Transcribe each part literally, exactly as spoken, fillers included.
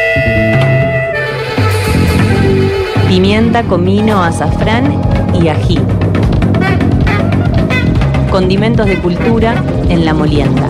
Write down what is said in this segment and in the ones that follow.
Pimienta, comino, azafrán y ají. Condimentos de cultura en La Molienda.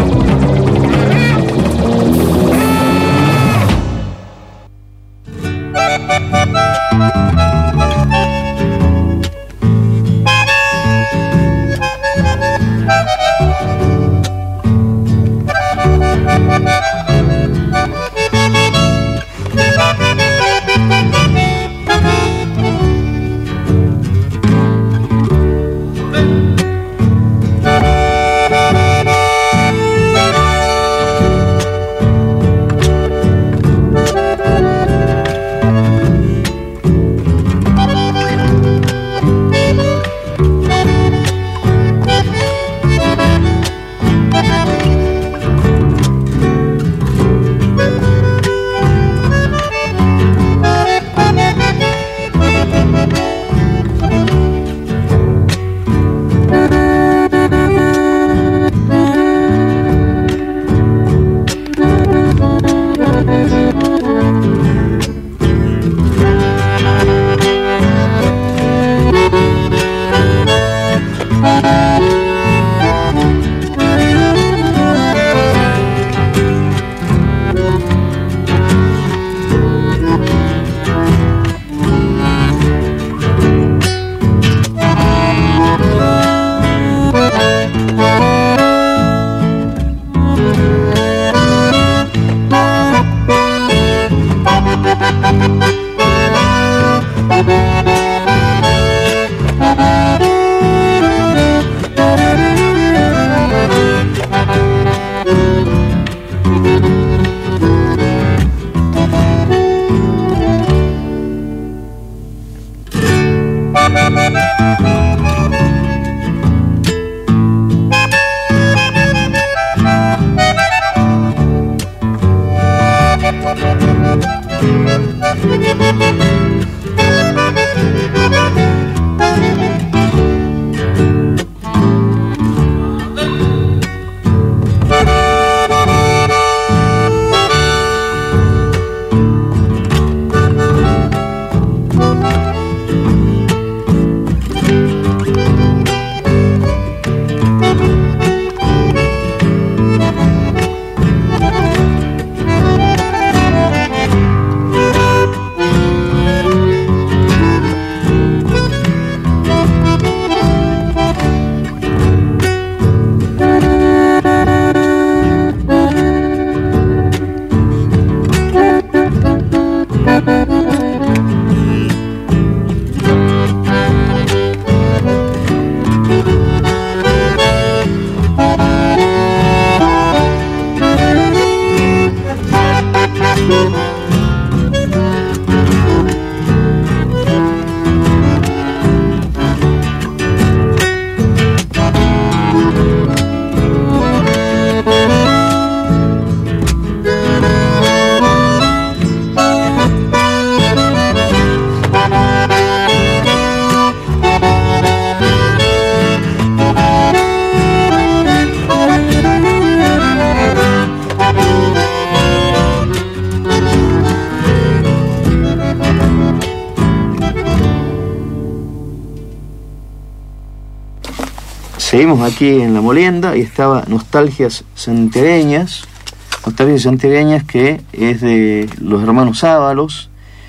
Seguimos aquí en La Molienda y estaba Nostalgias Santiagueñas, Nostalgias Santiagueñas, que es de los hermanos Ábalos.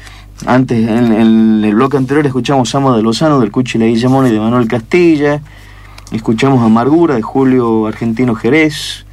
Antes, en, en el bloque anterior, escuchamos Sama de Lozano, del Cuchi Leguizamón y de Manuel Castilla. Escuchamos Amargura, de Julio Argentino Jerez.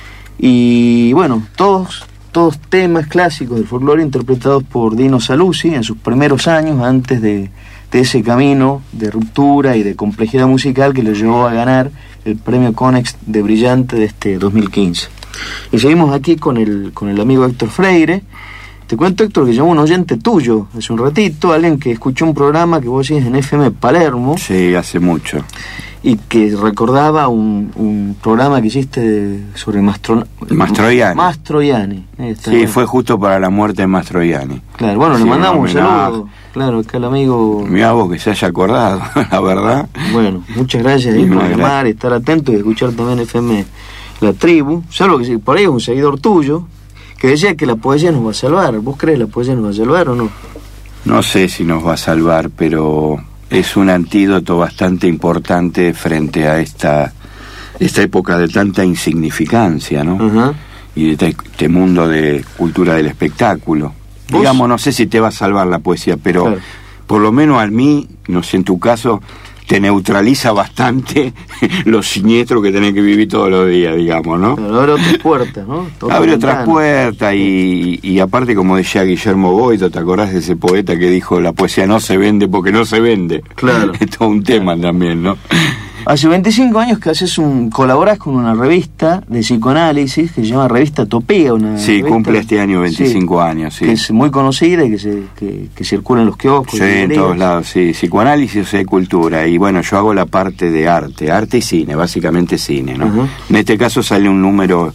Y bueno, todos, todos temas clásicos del folclore interpretados por Dino Saluzzi en sus primeros años, antes de... de ese camino de ruptura y de complejidad musical que lo llevó a ganar el premio Conex de Brillante de este dos mil quince. Y seguimos aquí con el, con el amigo Héctor Freire. Te cuento, Héctor, que llamó un oyente tuyo hace un ratito, alguien que escuchó un programa que vos hacías en F M Palermo. Sí, hace mucho. Y que recordaba un, un programa que hiciste sobre Mastro, Mastroianni. Mastroianni. Sí, fue justo para la muerte de Mastroianni. Claro, bueno, sí, le mandamos un saludo. Claro, acá el amigo... Mirá vos que se haya acordado, la verdad. Bueno, muchas gracias ahí por llamar, estar atento y escuchar también F M La Tribu. Salvo que por ahí es un seguidor tuyo, que decía que la poesía nos va a salvar. ¿Vos crees que la poesía nos va a salvar o no? No sé si nos va a salvar, pero es un antídoto bastante importante frente a esta, esta época de tanta insignificancia, ¿no? Uh-huh. Y de este mundo de cultura del espectáculo. ¿Vos? Digamos, no sé si te va a salvar la poesía, pero claro, por lo menos a mí, no sé, en tu caso, te neutraliza bastante lo siniestro que tenés que vivir todos los días, digamos, ¿no? Pero abre otras puertas, ¿no? Todo abre otras puertas y, y aparte, como decía Guillermo Boito, ¿te acordás de ese poeta que dijo la poesía no se vende porque no se vende? Claro. Es todo un tema también, ¿no? Hace veinticinco años que haces un, colaborás con una revista de psicoanálisis que se llama Revista Topea. Una sí, revista, cumple este año veinticinco sí, años, sí. Que es muy conocida y que, se, que, que circula en los kioscos. Sí, en todos lados, sí. Psicoanálisis y cultura. Y bueno, yo hago la parte de arte, arte y cine, básicamente cine, ¿no? Uh-huh. En este caso sale un número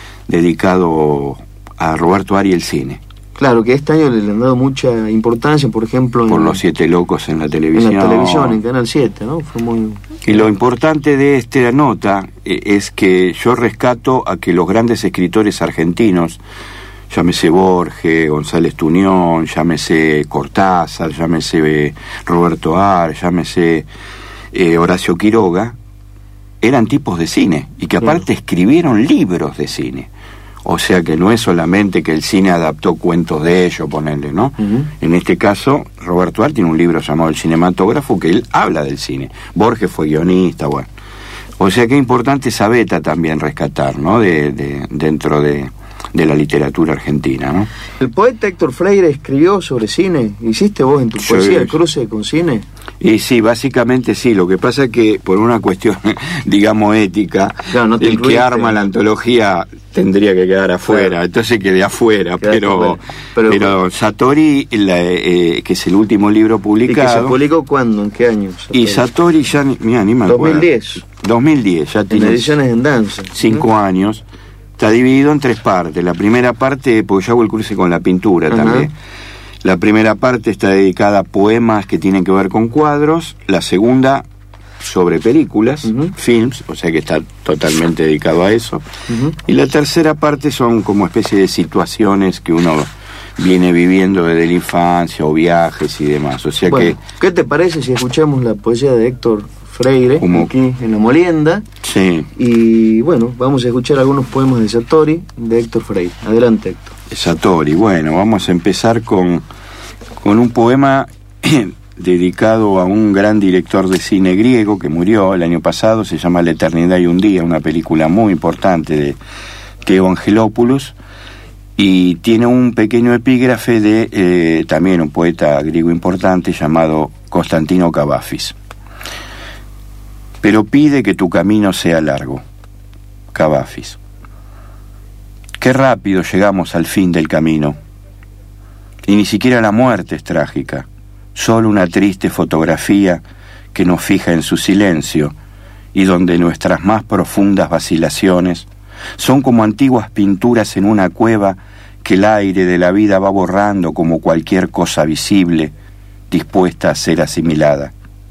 dedicado a Roberto Ari y el cine. Claro, que este año le han dado mucha importancia, por ejemplo... Por en, Los Siete Locos en la televisión. En la televisión, en Canal siete, ¿no? Fue muy... Y lo importante de esta nota eh, es que yo rescato a que los grandes escritores argentinos, llámese Borges, González Tuñón, llámese Cortázar, llámese Roberto Ar, llámese eh, Horacio Quiroga, eran tipos de cine, y que aparte claro, escribieron libros de cine. O sea que no es solamente que el cine adaptó cuentos de ellos, ponerle, ¿no? Uh-huh. En este caso, Roberto Ar tiene un libro llamado El Cinematógrafo, que él habla del cine. Borges fue guionista, bueno. O sea que es importante esa beta también rescatar, ¿no? De, de, dentro de, de la literatura argentina, ¿no? El poeta Héctor Freire escribió sobre cine. ¿Hiciste vos en tu sí, poesía el cruce con cine? Y sí, básicamente sí. Lo que pasa es que por una cuestión, digamos, ética, claro, no te el incluiste, que arma la antología tendría que quedar afuera, claro, entonces quedé afuera, pero, pero pero Satori, la, eh, que es el último libro publicado... ¿Y que se publicó cuándo? ¿En qué año? Satori? Y Satori ya, ni, mira, ni me acuerdo. dos mil diez. dos mil diez, ya tiene... En ediciones en danza. Cinco uh-huh. años. Está dividido en tres partes. La primera parte, porque yo hago el cruce con la pintura uh-huh. también. La primera parte está dedicada a poemas que tienen que ver con cuadros. La segunda, sobre películas, uh-huh. films, o sea que está totalmente dedicado a eso. Uh-huh. Y la tercera parte son como especie de situaciones que uno viene viviendo desde la infancia o viajes y demás. O sea bueno, que... ¿qué te parece si escuchamos la poesía de Héctor Freire como... aquí en La Molienda? Sí. Y bueno, vamos a escuchar algunos poemas de Satori de Héctor Freire. Adelante, Héctor. Satori, bueno, vamos a empezar con, con un poema dedicado a un gran director de cine griego que murió el año pasado, se llama La Eternidad y un Día, una película muy importante de Theo Angelopoulos, y tiene un pequeño epígrafe de eh, también un poeta griego importante llamado Constantino Cavafis. Pero pide que tu camino sea largo. Cavafis. Qué rápido llegamos al fin del camino. Y ni siquiera la muerte es trágica, solo una triste fotografía que nos fija en su silencio y donde nuestras más profundas vacilaciones son como antiguas pinturas en una cueva que el aire de la vida va borrando como cualquier cosa visible dispuesta a ser asimilada.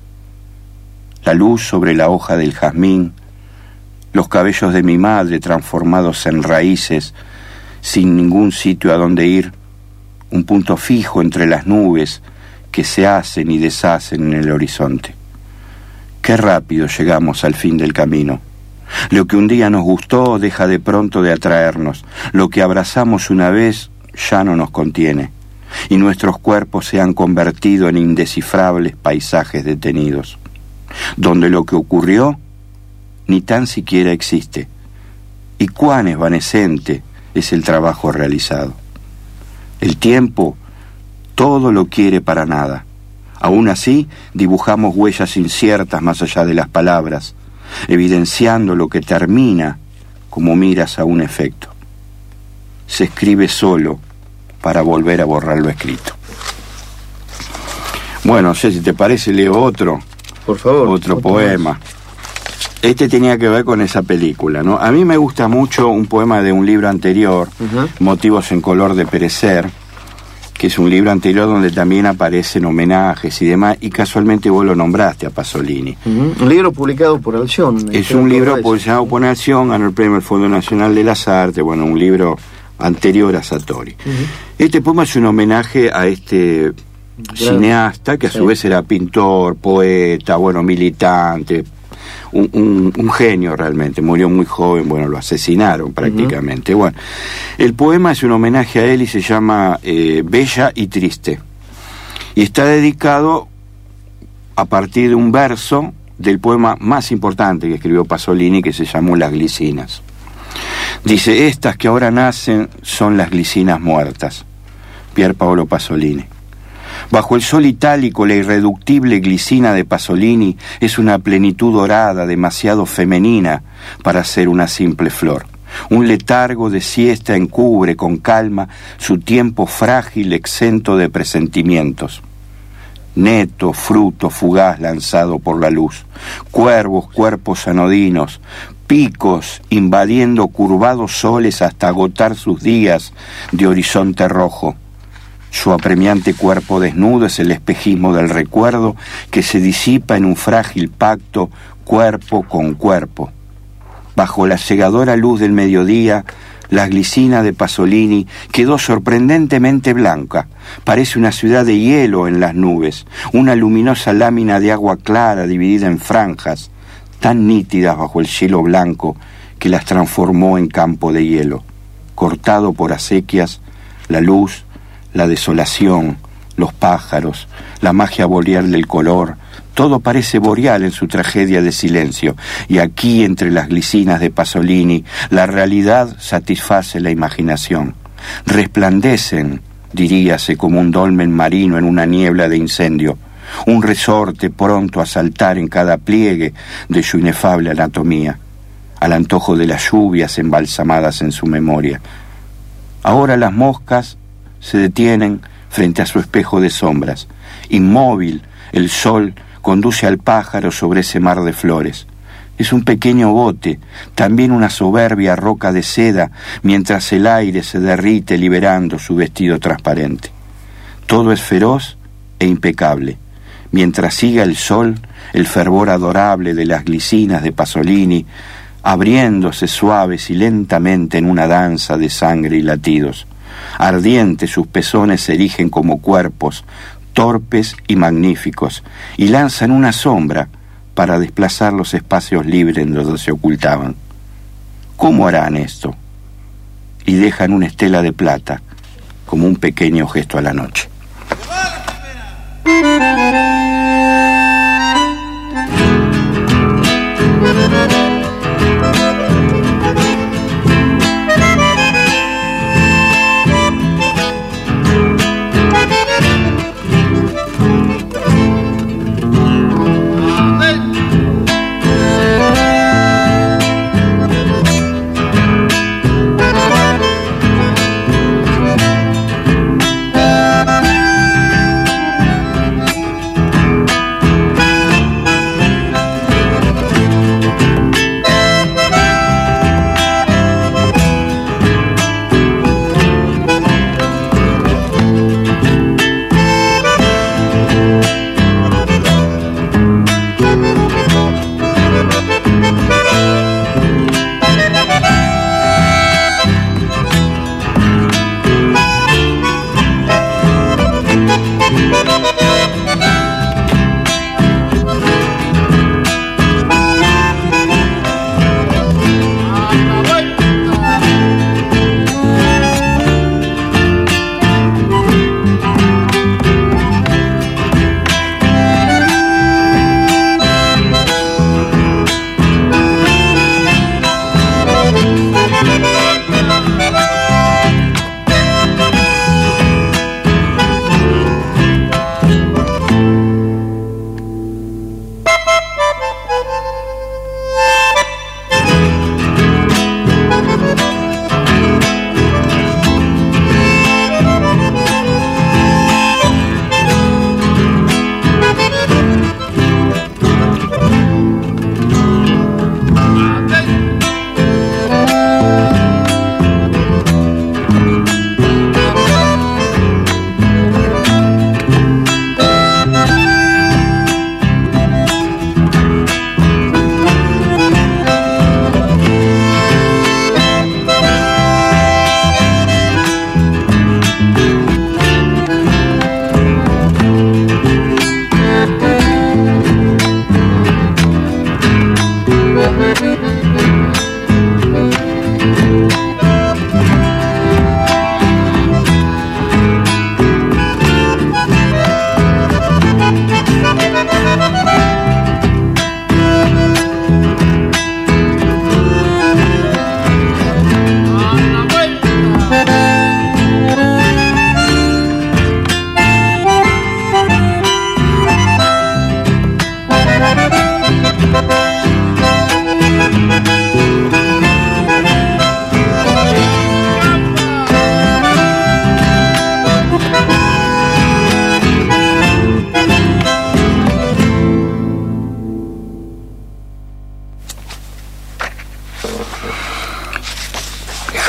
La luz sobre la hoja del jazmín, los cabellos de mi madre transformados en raíces, sin ningún sitio a donde ir, un punto fijo entre las nubes que se hacen y deshacen en el horizonte. Qué rápido llegamos al fin del camino. Lo que un día nos gustó deja de pronto de atraernos. Lo que abrazamos una vez ya no nos contiene. Y nuestros cuerpos se han convertido en indescifrables paisajes detenidos, donde lo que ocurrió ni tan siquiera existe. Y cuán evanescente es el trabajo realizado. El tiempo todo lo quiere para nada. Aún así, dibujamos huellas inciertas más allá de las palabras, evidenciando lo que termina como miras a un efecto. Se escribe solo para volver a borrar lo escrito. Bueno, no sé si te parece, leo otro. Por favor. Otro poema. Más. Este tenía que ver con esa película, ¿no? A mí me gusta mucho un poema de un libro anterior, uh-huh. Motivos en color de perecer, que es un libro anterior donde también aparecen homenajes y demás, y casualmente vos lo nombraste a Pasolini. Uh-huh. Un libro publicado por Alción. Es un libro publicado por Alción, ganó el premio del Fondo Nacional de las Artes, bueno, un libro anterior a Satori. Uh-huh. Este poema es un homenaje a este Claro. cineasta, que a su Sí. vez era pintor, poeta, bueno, militante, un, un, un genio realmente. Murió muy joven, bueno, lo asesinaron prácticamente. Uh-huh. Bueno, el poema es un homenaje a él y se llama eh, Bella y Triste. Y está dedicado a partir de un verso del poema más importante que escribió Pasolini, que se llamó Las glicinas. Dice: estas que ahora nacen son las glicinas muertas. Pier Paolo Pasolini. Bajo el sol itálico, la irreductible glicina de Pasolini es una plenitud dorada demasiado femenina para ser una simple flor. Un letargo de siesta encubre con calma su tiempo frágil exento de presentimientos. Neto, fruto fugaz lanzado por la luz, cuervos, cuerpos anodinos, picos invadiendo curvados soles hasta agotar sus días de horizonte rojo. Su apremiante cuerpo desnudo es el espejismo del recuerdo que se disipa en un frágil pacto cuerpo con cuerpo. Bajo la cegadora luz del mediodía, la glicina de Pasolini quedó sorprendentemente blanca. Parece una ciudad de hielo en las nubes, una luminosa lámina de agua clara dividida en franjas, tan nítidas bajo el cielo blanco que las transformó en campo de hielo. Cortado por acequias, la luz, la desolación, los pájaros, la magia boreal del color, todo parece boreal en su tragedia de silencio, y aquí entre las glicinas de Pasolini la realidad satisface la imaginación. Resplandecen, diríase, como un dolmen marino en una niebla de incendio, un resorte pronto a saltar en cada pliegue de su inefable anatomía, al antojo de las lluvias embalsamadas en su memoria. Ahora las moscas se detienen frente a su espejo de sombras. Inmóvil, el sol conduce al pájaro sobre ese mar de flores. Es un pequeño bote, también una soberbia roca de seda, mientras el aire se derrite liberando su vestido transparente. Todo es feroz e impecable. Mientras siga el sol, el fervor adorable de las glicinas de Pasolini, abriéndose suaves y lentamente en una danza de sangre y latidos. Ardientes sus pezones se erigen como cuerpos, torpes y magníficos, y lanzan una sombra para desplazar los espacios libres donde se ocultaban. ¿Cómo harán esto? Y dejan una estela de plata como un pequeño gesto a la noche.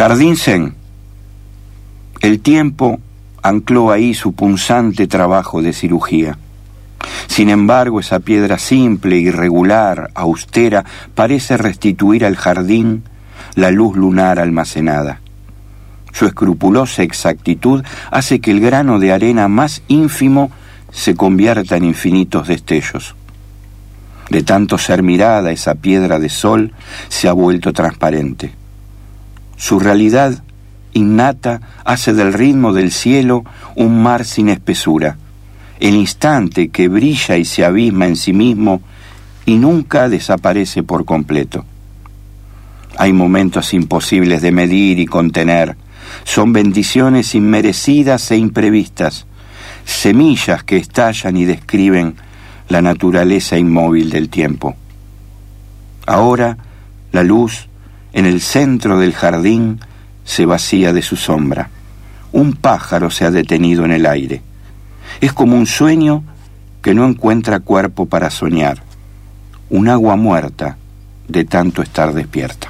Jardín Zen. El tiempo ancló ahí su punzante trabajo de cirugía. Sin embargo, esa piedra simple, irregular, austera, parece restituir al jardín la luz lunar almacenada. Su escrupulosa exactitud hace que el grano de arena más ínfimo se convierta en infinitos destellos. De tanto ser mirada, esa piedra de sol se ha vuelto transparente. Su realidad innata hace del ritmo del cielo un mar sin espesura, el instante que brilla y se abisma en sí mismo y nunca desaparece por completo. Hay momentos imposibles de medir y contener, son bendiciones inmerecidas e imprevistas, semillas que estallan y describen la naturaleza inmóvil del tiempo. Ahora, la luz, en el centro del jardín, se vacía de su sombra. Un pájaro se ha detenido en el aire. Es como un sueño que no encuentra cuerpo para soñar. Un agua muerta de tanto estar despierta.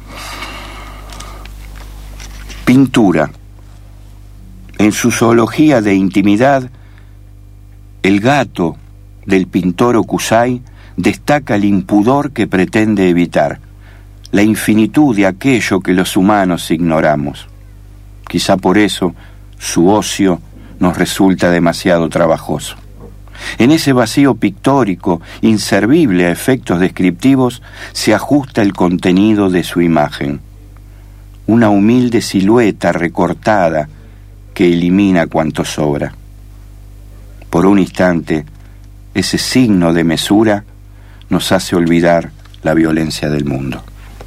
Pintura. En su zoología de intimidad, el gato del pintor Hokusai destaca el impudor que pretende evitar, la infinitud de aquello que los humanos ignoramos. Quizá por eso su ocio nos resulta demasiado trabajoso. En ese vacío pictórico, inservible a efectos descriptivos, se ajusta el contenido de su imagen. Una humilde silueta recortada que elimina cuanto sobra. Por un instante, ese signo de mesura nos hace olvidar la violencia del mundo.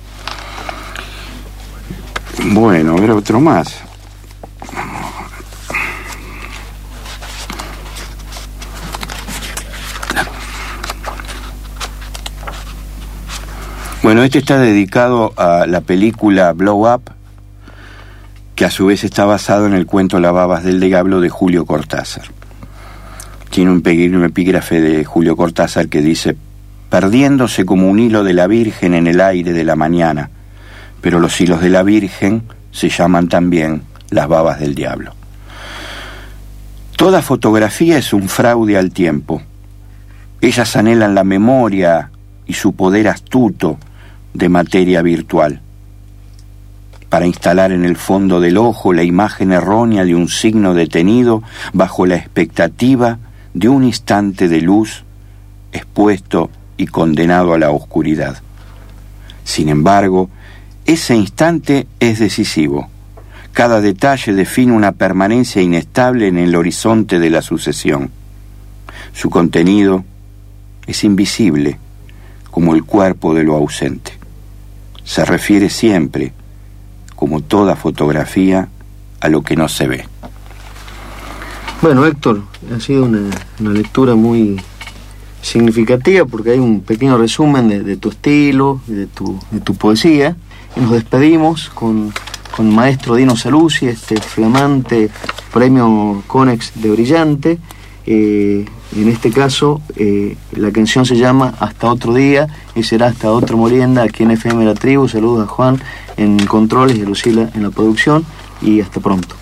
Bueno, a ver otro más. Bueno, este está dedicado a la película Blow Up, que a su vez está basado en el cuento Las babas del diablo de Julio Cortázar. Tiene un pequeño epígrafe de Julio Cortázar que dice: perdiéndose como un hilo de la Virgen en el aire de la mañana, pero los hilos de la Virgen se llaman también las babas del diablo. Toda fotografía es un fraude al tiempo. Ellas anhelan la memoria y su poder astuto de materia virtual, para instalar en el fondo del ojo la imagen errónea de un signo detenido bajo la expectativa de un instante de luz expuesto y condenado a la oscuridad. Sin embargo, ese instante es decisivo. Cada detalle define una permanencia inestable en el horizonte de la sucesión. Su contenido es invisible, como el cuerpo de lo ausente. Se refiere siempre, como toda fotografía, a lo que no se ve. Bueno, Héctor, ha sido una, una lectura muy significativa porque hay un pequeño resumen de, de tu estilo, de tu, de tu poesía, y nos despedimos con, con el maestro Dino Saluzzi, este flamante premio Conex de Brillante. Eh, en este caso, eh, la canción se llama Hasta Otro Día y será hasta otra molienda aquí en F M La Tribu. Saludos a Juan en controles y a Lucila en la producción y hasta pronto.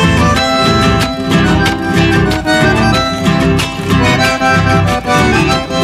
Thank you.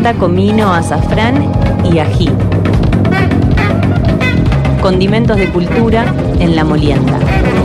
lavanda, comino, azafrán y ají. Condimentos de cultura en La Molienda.